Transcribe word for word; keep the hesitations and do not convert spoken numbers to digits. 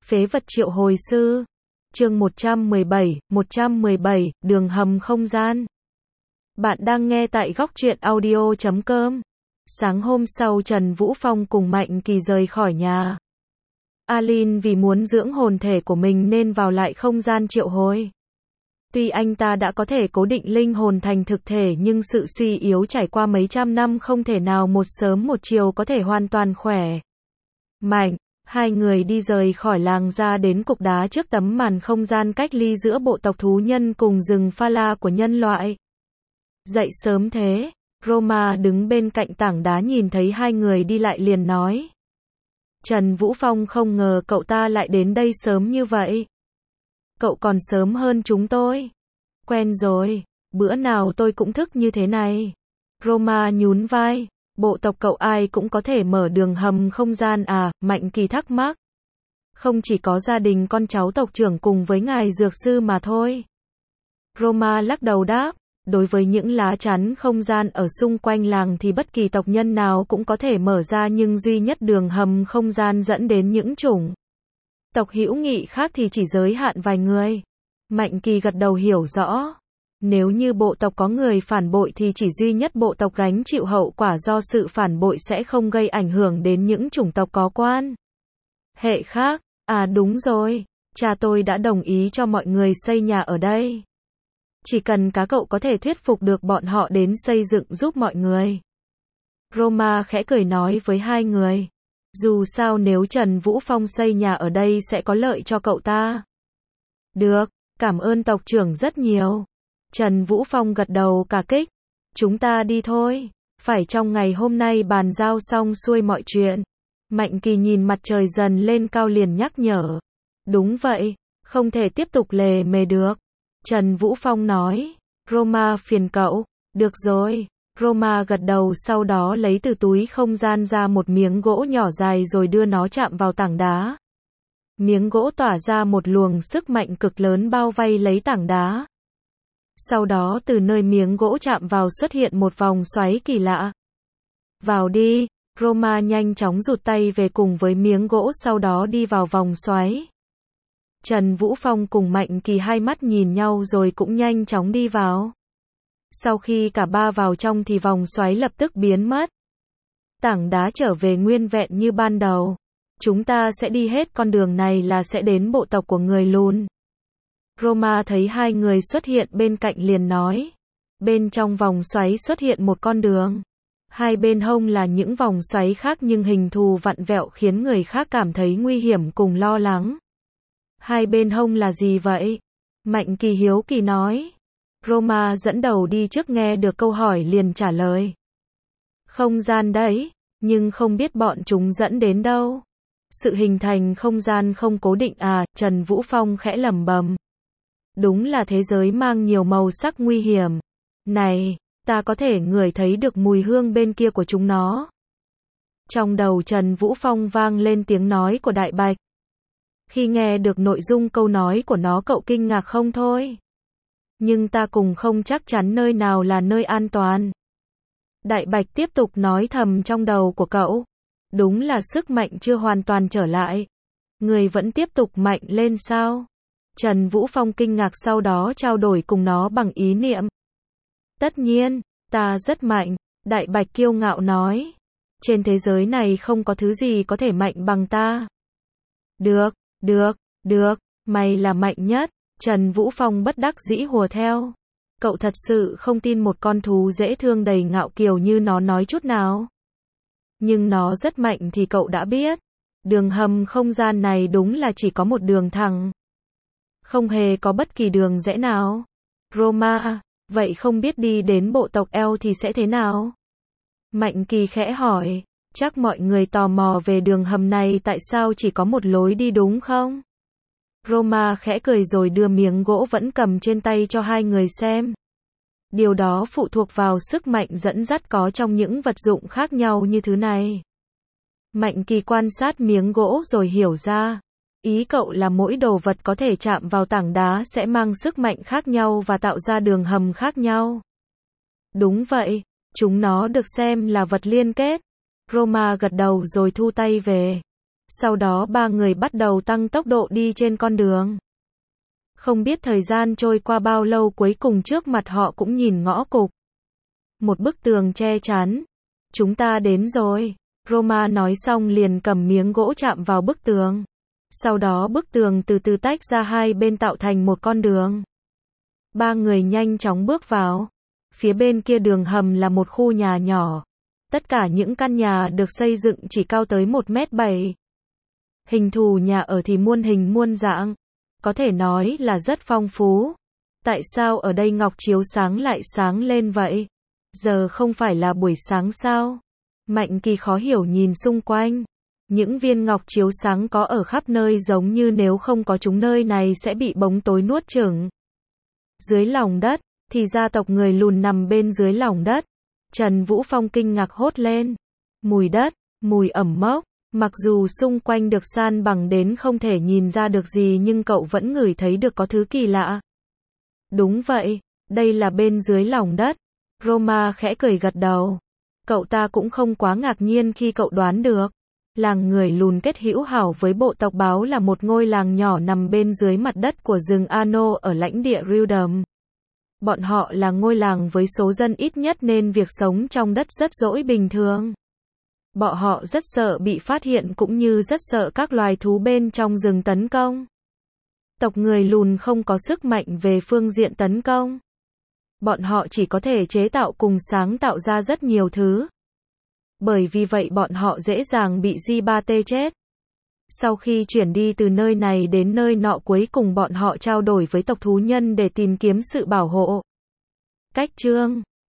Phế vật triệu hồi sư. Chương một trăm mười bảy, một trăm mười bảy, đường hầm không gian. Bạn đang nghe tại góc truyện audio chấm com. Sáng hôm sau Trần Vũ Phong cùng Mạnh Kỳ rời khỏi nhà. Alin vì muốn dưỡng hồn thể của mình nên vào lại không gian triệu hồi. Tuy anh ta đã có thể cố định linh hồn thành thực thể nhưng sự suy yếu trải qua mấy trăm năm không thể nào một sớm một chiều có thể hoàn toàn khỏe mạnh. Hai người đi rời khỏi làng ra đến cục đá trước tấm màn không gian cách ly giữa bộ tộc thú nhân cùng rừng pha la của nhân loại. Dậy sớm thế, Roma đứng bên cạnh tảng đá nhìn thấy hai người đi lại liền nói. Trần Vũ Phong không ngờ cậu ta lại đến đây sớm như vậy. Cậu còn sớm hơn chúng tôi. Quen rồi, bữa nào tôi cũng thức như thế này. Roma nhún vai. Bộ tộc cậu ai cũng có thể mở đường hầm không gian à, Mạnh Kỳ thắc mắc. Không chỉ có gia đình con cháu tộc trưởng cùng với ngài dược sư mà thôi. Roma lắc đầu đáp, đối với những lá chắn không gian ở xung quanh làng thì bất kỳ tộc nhân nào cũng có thể mở ra nhưng duy nhất đường hầm không gian dẫn đến những chủng tộc hữu nghị khác thì chỉ giới hạn vài người. Mạnh Kỳ gật đầu hiểu rõ. Nếu như bộ tộc có người phản bội thì chỉ duy nhất bộ tộc gánh chịu hậu quả do sự phản bội sẽ không gây ảnh hưởng đến những chủng tộc có quan hệ khác. À đúng rồi, cha tôi đã đồng ý cho mọi người xây nhà ở đây. Chỉ cần cá cậu có thể thuyết phục được bọn họ đến xây dựng giúp mọi người. Roma khẽ cười nói với hai người. Dù sao nếu Trần Vũ Phong xây nhà ở đây sẽ có lợi cho cậu ta. Được, cảm ơn tộc trưởng rất nhiều. Trần Vũ Phong gật đầu cả kích. Chúng ta đi thôi. Phải trong ngày hôm nay bàn giao xong xuôi mọi chuyện. Mạnh Kỳ nhìn mặt trời dần lên cao liền nhắc nhở. Đúng vậy, không thể tiếp tục lề mề được. Trần Vũ Phong nói. Roma phiền cậu. Được rồi. Roma gật đầu sau đó lấy từ túi không gian ra một miếng gỗ nhỏ dài rồi đưa nó chạm vào tảng đá. Miếng gỗ tỏa ra một luồng sức mạnh cực lớn bao vây lấy tảng đá. Sau đó từ nơi miếng gỗ chạm vào xuất hiện một vòng xoáy kỳ lạ. Vào đi, Roma nhanh chóng rụt tay về cùng với miếng gỗ sau đó đi vào vòng xoáy. Trần Vũ Phong cùng Mạnh Kỳ hai mắt nhìn nhau rồi cũng nhanh chóng đi vào. Sau khi cả ba vào trong thì vòng xoáy lập tức biến mất. Tảng đá trở về nguyên vẹn như ban đầu. Chúng ta sẽ đi hết con đường này là sẽ đến bộ tộc của người lùn. Roma thấy hai người xuất hiện bên cạnh liền nói. Bên trong vòng xoáy xuất hiện một con đường. Hai bên hông là những vòng xoáy khác nhưng hình thù vặn vẹo khiến người khác cảm thấy nguy hiểm cùng lo lắng. Hai bên hông là gì vậy? Mạnh Kỳ hiếu kỳ nói. Roma dẫn đầu đi trước nghe được câu hỏi liền trả lời. Không gian đấy, nhưng không biết bọn chúng dẫn đến đâu. Sự hình thành không gian không cố định à, Trần Vũ Phong khẽ lẩm bẩm. Đúng là thế giới mang nhiều màu sắc nguy hiểm. Này, ta có thể ngửi thấy được mùi hương bên kia của chúng nó. Trong đầu Trần Vũ Phong vang lên tiếng nói của Đại Bạch. Khi nghe được nội dung câu nói của nó cậu kinh ngạc không thôi. Nhưng ta cùng không chắc chắn nơi nào là nơi an toàn. Đại Bạch tiếp tục nói thầm trong đầu của cậu. Đúng là sức mạnh chưa hoàn toàn trở lại. Người vẫn tiếp tục mạnh lên sao? Trần Vũ Phong kinh ngạc sau đó trao đổi cùng nó bằng ý niệm. Tất nhiên, ta rất mạnh, Đại Bạch kiêu ngạo nói. Trên thế giới này không có thứ gì có thể mạnh bằng ta. Được, được, được, mày là mạnh nhất. Trần Vũ Phong bất đắc dĩ hùa theo. Cậu thật sự không tin một con thú dễ thương đầy ngạo kiều như nó nói chút nào. Nhưng nó rất mạnh thì cậu đã biết. Đường hầm không gian này đúng là chỉ có một đường thẳng. Không hề có bất kỳ đường rẽ nào. Roma, vậy không biết đi đến bộ tộc eo thì sẽ thế nào? Mạnh Kỳ khẽ hỏi, chắc mọi người tò mò về đường hầm này tại sao chỉ có một lối đi đúng không? Roma khẽ cười rồi đưa miếng gỗ vẫn cầm trên tay cho hai người xem. Điều đó phụ thuộc vào sức mạnh dẫn dắt có trong những vật dụng khác nhau như thứ này. Mạnh Kỳ quan sát miếng gỗ rồi hiểu ra. Ý cậu là mỗi đồ vật có thể chạm vào tảng đá sẽ mang sức mạnh khác nhau và tạo ra đường hầm khác nhau. Đúng vậy, chúng nó được xem là vật liên kết. Roma gật đầu rồi thu tay về. Sau đó ba người bắt đầu tăng tốc độ đi trên con đường. Không biết thời gian trôi qua bao lâu, cuối cùng trước mặt họ cũng nhìn ngõ cụt. Một bức tường che chắn. Chúng ta đến rồi. Roma nói xong liền cầm miếng gỗ chạm vào bức tường. Sau đó bức tường từ từ tách ra hai bên tạo thành một con đường. Ba người nhanh chóng bước vào. Phía bên kia đường hầm là một khu nhà nhỏ. Tất cả những căn nhà được xây dựng chỉ cao tới một mét bảy. Hình thù nhà ở thì muôn hình muôn dạng. Có thể nói là rất phong phú. Tại sao ở đây ngọc chiếu sáng lại sáng lên vậy? Giờ không phải là buổi sáng sao? Mạnh Kỳ khó hiểu nhìn xung quanh. Những viên ngọc chiếu sáng có ở khắp nơi, giống như nếu không có chúng nơi này sẽ bị bóng tối nuốt chửng. Dưới lòng đất, thì gia tộc người lùn nằm bên dưới lòng đất. Trần Vũ Phong kinh ngạc hốt lên. Mùi đất, mùi ẩm mốc. Mặc dù xung quanh được san bằng đến không thể nhìn ra được gì, nhưng cậu vẫn ngửi thấy được có thứ kỳ lạ. Đúng vậy, đây là bên dưới lòng đất. Roma khẽ cười gật đầu. Cậu ta cũng không quá ngạc nhiên khi cậu đoán được. Làng người lùn kết hữu hảo với bộ tộc báo là một ngôi làng nhỏ nằm bên dưới mặt đất của rừng Ano ở lãnh địa Rudum. Bọn họ là ngôi làng với số dân ít nhất nên việc sống trong đất rất dỗi bình thường. Bọn họ rất sợ bị phát hiện cũng như rất sợ các loài thú bên trong rừng tấn công. Tộc người lùn không có sức mạnh về phương diện tấn công. Bọn họ chỉ có thể chế tạo cùng sáng tạo ra rất nhiều thứ. Bởi vì vậy bọn họ dễ dàng bị gi ba tê chết. Sau khi chuyển đi từ nơi này đến nơi nọ, cuối cùng bọn họ trao đổi với tộc thú nhân để tìm kiếm sự bảo hộ. Cách chương